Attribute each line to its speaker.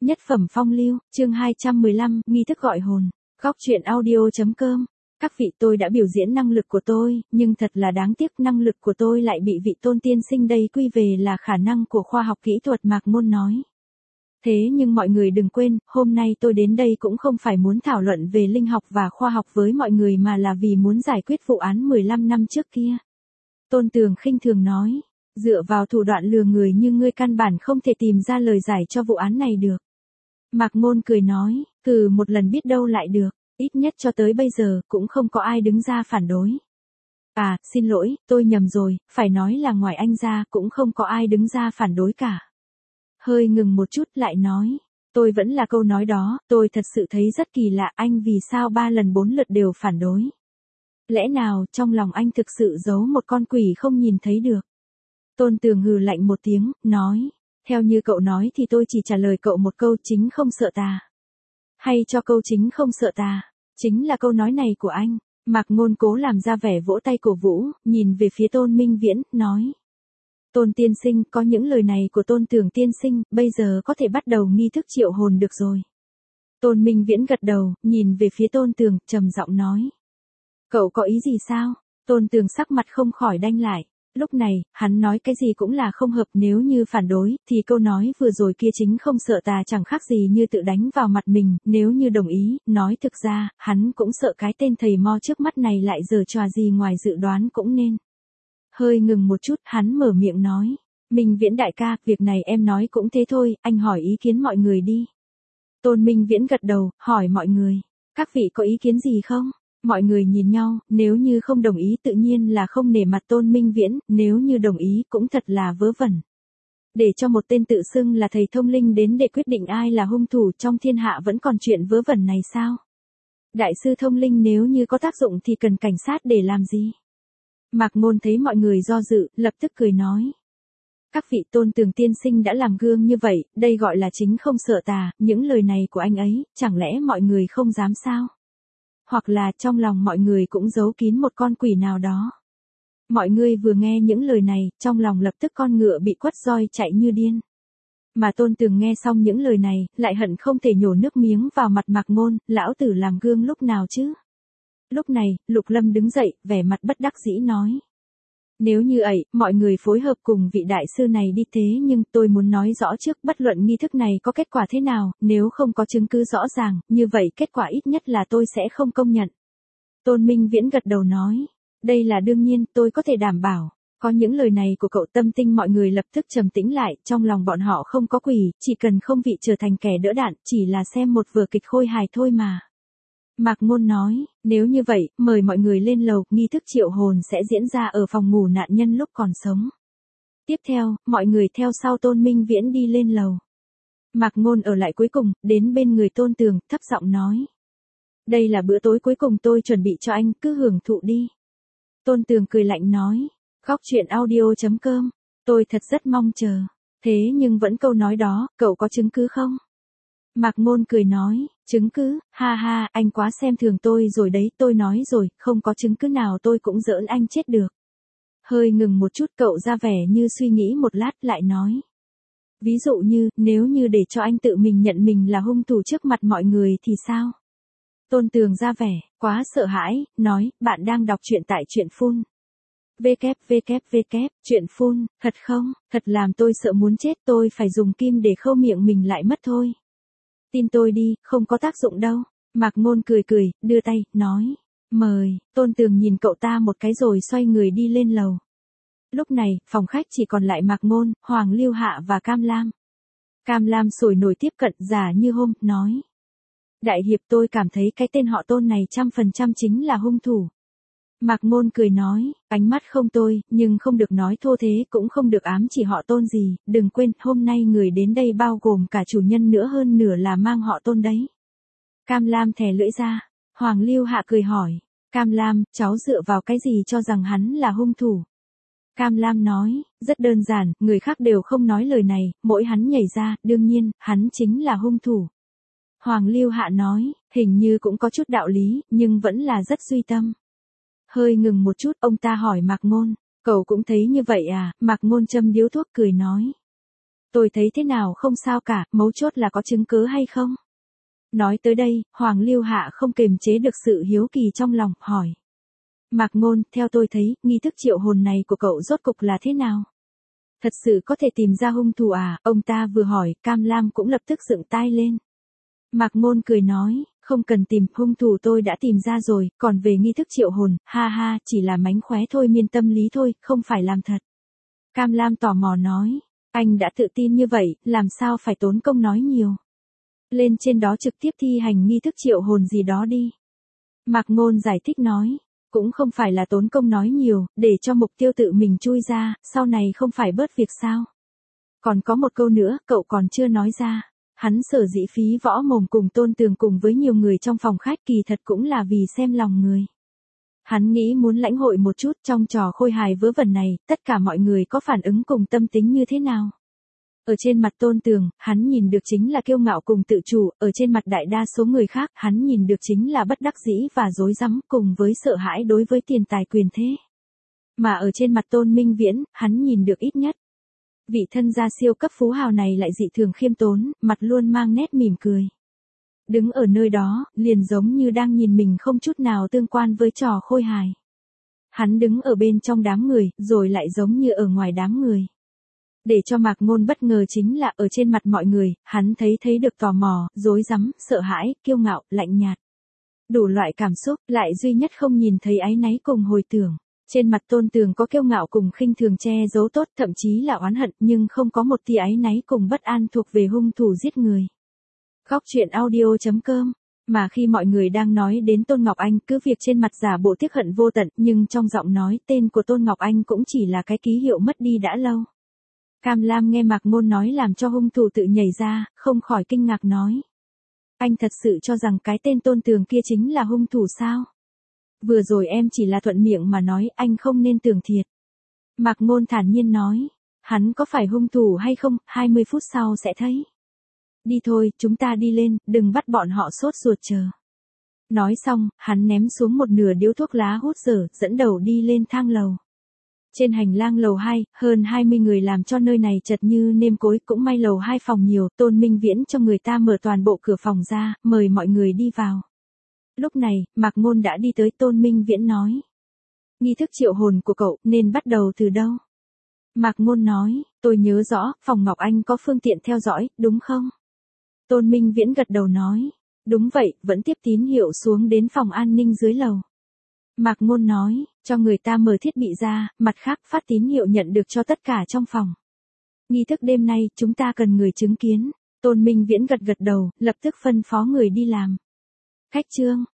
Speaker 1: Nhất phẩm phong lưu, chương 215, nghi thức gọi hồn. Góc truyện audio.com. Các vị, tôi đã biểu diễn năng lực của tôi, nhưng thật là đáng tiếc năng lực của tôi lại bị vị Tôn tiên sinh đây quy về là khả năng của khoa học kỹ thuật, Mạc Ngôn nói. Thế nhưng mọi người đừng quên, hôm nay tôi đến đây cũng không phải muốn thảo luận về linh học và khoa học với mọi người mà là vì muốn giải quyết vụ án 15 năm trước kia. Tôn Tường khinh thường nói, dựa vào thủ đoạn lừa người như ngươi căn bản không thể tìm ra lời giải cho vụ án này được. Mạc Ngôn cười nói, một lần biết đâu lại được, ít nhất cho tới bây giờ cũng không có ai đứng ra phản đối. À, xin lỗi, tôi nhầm rồi, phải nói là ngoài anh ra cũng không có ai đứng ra phản đối cả. Hơi ngừng một chút lại nói, tôi vẫn là câu nói đó, tôi thật sự thấy rất kỳ lạ anh vì sao 3 lần 4 lượt đều phản đối. Lẽ nào trong lòng anh thực sự giấu một con quỷ không nhìn thấy được? Tôn Tường hừ lạnh một tiếng, nói, theo như cậu nói thì tôi chỉ trả lời cậu một câu chính không sợ tà. Hay cho câu chính không sợ tà, chính là câu nói này của anh. Mạc Ngôn cố làm ra vẻ vỗ tay cổ vũ, nhìn về phía Tôn Minh Viễn, nói. Tôn tiên sinh, có những lời này của Tôn Tường tiên sinh, bây giờ có thể bắt đầu nghi thức triệu hồn được rồi. Tôn Minh Viễn gật đầu, nhìn về phía Tôn Tường, trầm giọng nói. Cậu có ý gì sao? Tôn Tường sắc mặt không khỏi đanh lại. Lúc này, hắn nói cái gì cũng là không hợp, nếu như phản đối, thì câu nói vừa rồi kia chính không sợ tà chẳng khác gì như tự đánh vào mặt mình, nếu như đồng ý, nói thực ra, hắn cũng sợ cái tên thầy mo trước mắt này lại giở trò gì ngoài dự đoán cũng nên. Hơi ngừng một chút, hắn mở miệng nói, Minh Viễn đại ca, việc này em nói cũng thế thôi, anh hỏi ý kiến mọi người đi. Tôn Minh Viễn gật đầu, hỏi mọi người, các vị có ý kiến gì không? Mọi người nhìn nhau, nếu như không đồng ý tự nhiên là không nể mặt Tôn Minh Viễn, nếu như đồng ý cũng thật là vớ vẩn. Để cho một tên tự xưng là thầy thông linh đến để quyết định ai là hung thủ trong thiên hạ vẫn còn chuyện vớ vẩn này sao? Đại sư thông linh nếu như có tác dụng thì cần cảnh sát để làm gì? Mạc Ngôn thấy mọi người do dự, lập tức cười nói. Các vị, Tôn Tường tiên sinh đã làm gương như vậy, đây gọi là chính không sợ tà, những lời này của anh ấy, chẳng lẽ mọi người không dám sao? Hoặc là trong lòng mọi người cũng giấu kín một con quỷ nào đó. Mọi người vừa nghe những lời này, trong lòng lập tức con ngựa bị quất roi chạy như điên. Mà Tôn Tường nghe xong những lời này, lại hận không thể nhổ nước miếng vào mặt Mạc Ngôn, lão tử làm gương lúc nào chứ? Lúc này, Lục Lâm đứng dậy, vẻ mặt bất đắc dĩ nói. Nếu như vậy, mọi người phối hợp cùng vị đại sư này đi, thế nhưng tôi muốn nói rõ trước, bất luận nghi thức này có kết quả thế nào, nếu không có chứng cứ rõ ràng, như vậy kết quả ít nhất là tôi sẽ không công nhận. Tôn Minh Viễn gật đầu nói, đây là đương nhiên, tôi có thể đảm bảo. Có những lời này của cậu, tâm tinh mọi người lập tức trầm tĩnh lại, trong lòng bọn họ không có quỷ, chỉ cần không vị trở thành kẻ đỡ đạn, chỉ là xem một vở kịch khôi hài thôi mà. Mạc Ngôn nói, nếu như vậy, mời mọi người lên lầu, nghi thức triệu hồn sẽ diễn ra ở phòng ngủ nạn nhân lúc còn sống. Tiếp theo, mọi người theo sau Tôn Minh Viễn đi lên lầu. Mạc Ngôn ở lại cuối cùng, đến bên người Tôn Tường, thấp giọng nói. Đây là bữa tối cuối cùng tôi chuẩn bị cho anh, cứ hưởng thụ đi. Tôn Tường cười lạnh nói, góc truyện audio.com, tôi thật rất mong chờ. Thế nhưng vẫn câu nói đó, cậu có chứng cứ không? Mạc Ngôn cười nói, chứng cứ, ha ha, anh quá xem thường tôi rồi đấy, tôi nói rồi, không có chứng cứ nào tôi cũng giỡn anh chết được. Hơi ngừng một chút, cậu ra vẻ như suy nghĩ một lát lại nói. Ví dụ như, nếu như để cho anh tự mình nhận mình là hung thủ trước mặt mọi người thì sao? Tôn Tường ra vẻ, quá sợ hãi, nói, bạn đang đọc truyện tại truyện phun. Truyện phun, thật không, thật làm tôi sợ muốn chết, tôi phải dùng kim để khâu miệng mình lại mất thôi. Tin tôi đi, không có tác dụng đâu. Mạc Ngôn cười cười, đưa tay, nói. Mời, Tôn Tường nhìn cậu ta một cái rồi xoay người đi lên lầu. Lúc này, phòng khách chỉ còn lại Mạc Ngôn, Hoàng Lưu Hạ và Cam Lam. Cam Lam sồi nổi tiếp cận, giả như hôm, nói. Đại hiệp, tôi cảm thấy cái tên họ Tôn này 100% chính là hung thủ. Mạc Ngôn cười nói, ánh mắt không tôi, nhưng không được nói thô thế, cũng không được ám chỉ họ Tôn gì, đừng quên, hôm nay người đến đây bao gồm cả chủ nhân nữa, hơn nửa là mang họ Tôn đấy. Cam Lam thè lưỡi ra, Hoàng Lưu Hạ cười hỏi, Cam Lam, cháu dựa vào cái gì cho rằng hắn là hung thủ? Cam Lam nói, rất đơn giản, người khác đều không nói lời này, mỗi hắn nhảy ra, đương nhiên, hắn chính là hung thủ. Hoàng Lưu Hạ nói, hình như cũng có chút đạo lý, nhưng vẫn là rất suy tâm. Hơi ngừng một chút, ông ta hỏi Mạc Ngôn, cậu cũng thấy như vậy à? Mạc Ngôn châm điếu thuốc cười nói. Tôi thấy thế nào không sao cả, mấu chốt là có chứng cứ hay không? Nói tới đây, Hoàng Lưu Hạ không kềm chế được sự hiếu kỳ trong lòng, hỏi. Mạc Ngôn, theo tôi thấy, nghi thức triệu hồn này của cậu rốt cục là thế nào? Thật sự có thể tìm ra hung thủ à? Ông ta vừa hỏi, Cam Lam cũng lập tức dựng tai lên. Mạc Ngôn cười nói, không cần tìm, hung thủ tôi đã tìm ra rồi, còn về nghi thức triệu hồn, ha ha, chỉ là mánh khóe thôi, miên tâm lý thôi, không phải làm thật. Cam Lam tò mò nói, anh đã tự tin như vậy, làm sao phải tốn công nói nhiều. Lên trên đó trực tiếp thi hành nghi thức triệu hồn gì đó đi. Mạc Ngôn giải thích nói, cũng không phải là tốn công nói nhiều, để cho mục tiêu tự mình chui ra, sau này không phải bớt việc sao. Còn có một câu nữa, cậu còn chưa nói ra. Hắn sở dĩ phí võ mồm cùng Tôn Tường cùng với nhiều người trong phòng khách kỳ thật cũng là vì xem lòng người. Hắn nghĩ muốn lãnh hội một chút trong trò khôi hài vớ vẩn này, tất cả mọi người có phản ứng cùng tâm tính như thế nào. Ở trên mặt Tôn Tường, hắn nhìn được chính là kiêu ngạo cùng tự chủ, ở trên mặt đại đa số người khác, hắn nhìn được chính là bất đắc dĩ và rối rắm cùng với sợ hãi đối với tiền tài quyền thế. Mà ở trên mặt Tôn Minh Viễn, hắn nhìn được ít nhất. Vị thân gia siêu cấp phú hào này lại dị thường khiêm tốn, mặt luôn mang nét mỉm cười. Đứng ở nơi đó, liền giống như đang nhìn mình không chút nào tương quan với trò khôi hài. Hắn đứng ở bên trong đám người, rồi lại giống như ở ngoài đám người. Để cho Mạc Ngôn bất ngờ chính là ở trên mặt mọi người, hắn thấy được tò mò, rối rắm, sợ hãi, kiêu ngạo, lạnh nhạt. Đủ loại cảm xúc, lại duy nhất không nhìn thấy áy náy cùng hồi tưởng. Trên mặt Tôn Tường có kiêu ngạo cùng khinh thường che giấu tốt, thậm chí là oán hận, nhưng không có một tia áy náy cùng bất an thuộc về hung thủ giết người. Góc truyện audio.com. Mà khi mọi người đang nói đến Tôn Ngọc Anh, cứ việc trên mặt giả bộ tiếc hận vô tận, nhưng trong giọng nói tên của Tôn Ngọc Anh cũng chỉ là cái ký hiệu mất đi đã lâu. Cam Lam nghe Mạc Ngôn nói làm cho hung thủ tự nhảy ra, không khỏi kinh ngạc nói. Anh thật sự cho rằng cái tên Tôn Tường kia chính là hung thủ sao? Vừa rồi em chỉ là thuận miệng mà nói, anh không nên tưởng thiệt. Mạc Ngôn thản nhiên nói, hắn có phải hung thủ hay không, 20 phút sau sẽ thấy. Đi thôi, chúng ta đi lên, đừng bắt bọn họ sốt ruột chờ. Nói xong, hắn ném xuống một nửa điếu thuốc lá hút dở, dẫn đầu đi lên thang lầu. Trên hành lang lầu 2, hơn 20 người làm cho nơi này chật như nêm cối, cũng may lầu 2 phòng nhiều, Tôn Minh Viễn cho người ta mở toàn bộ cửa phòng ra, mời mọi người đi vào. Lúc này, Mạc Ngôn đã đi tới, Tôn Minh Viễn nói. Nghi thức triệu hồn của cậu nên bắt đầu từ đâu? Mạc Ngôn nói, tôi nhớ rõ, phòng Ngọc Anh có phương tiện theo dõi, đúng không? Tôn Minh Viễn gật đầu nói, đúng vậy, vẫn tiếp tín hiệu xuống đến phòng an ninh dưới lầu. Mạc Ngôn nói, cho người ta mở thiết bị ra, mặt khác phát tín hiệu nhận được cho tất cả trong phòng. Nghi thức đêm nay, chúng ta cần người chứng kiến. Tôn Minh Viễn gật đầu, lập tức phân phó người đi làm. Khách trương,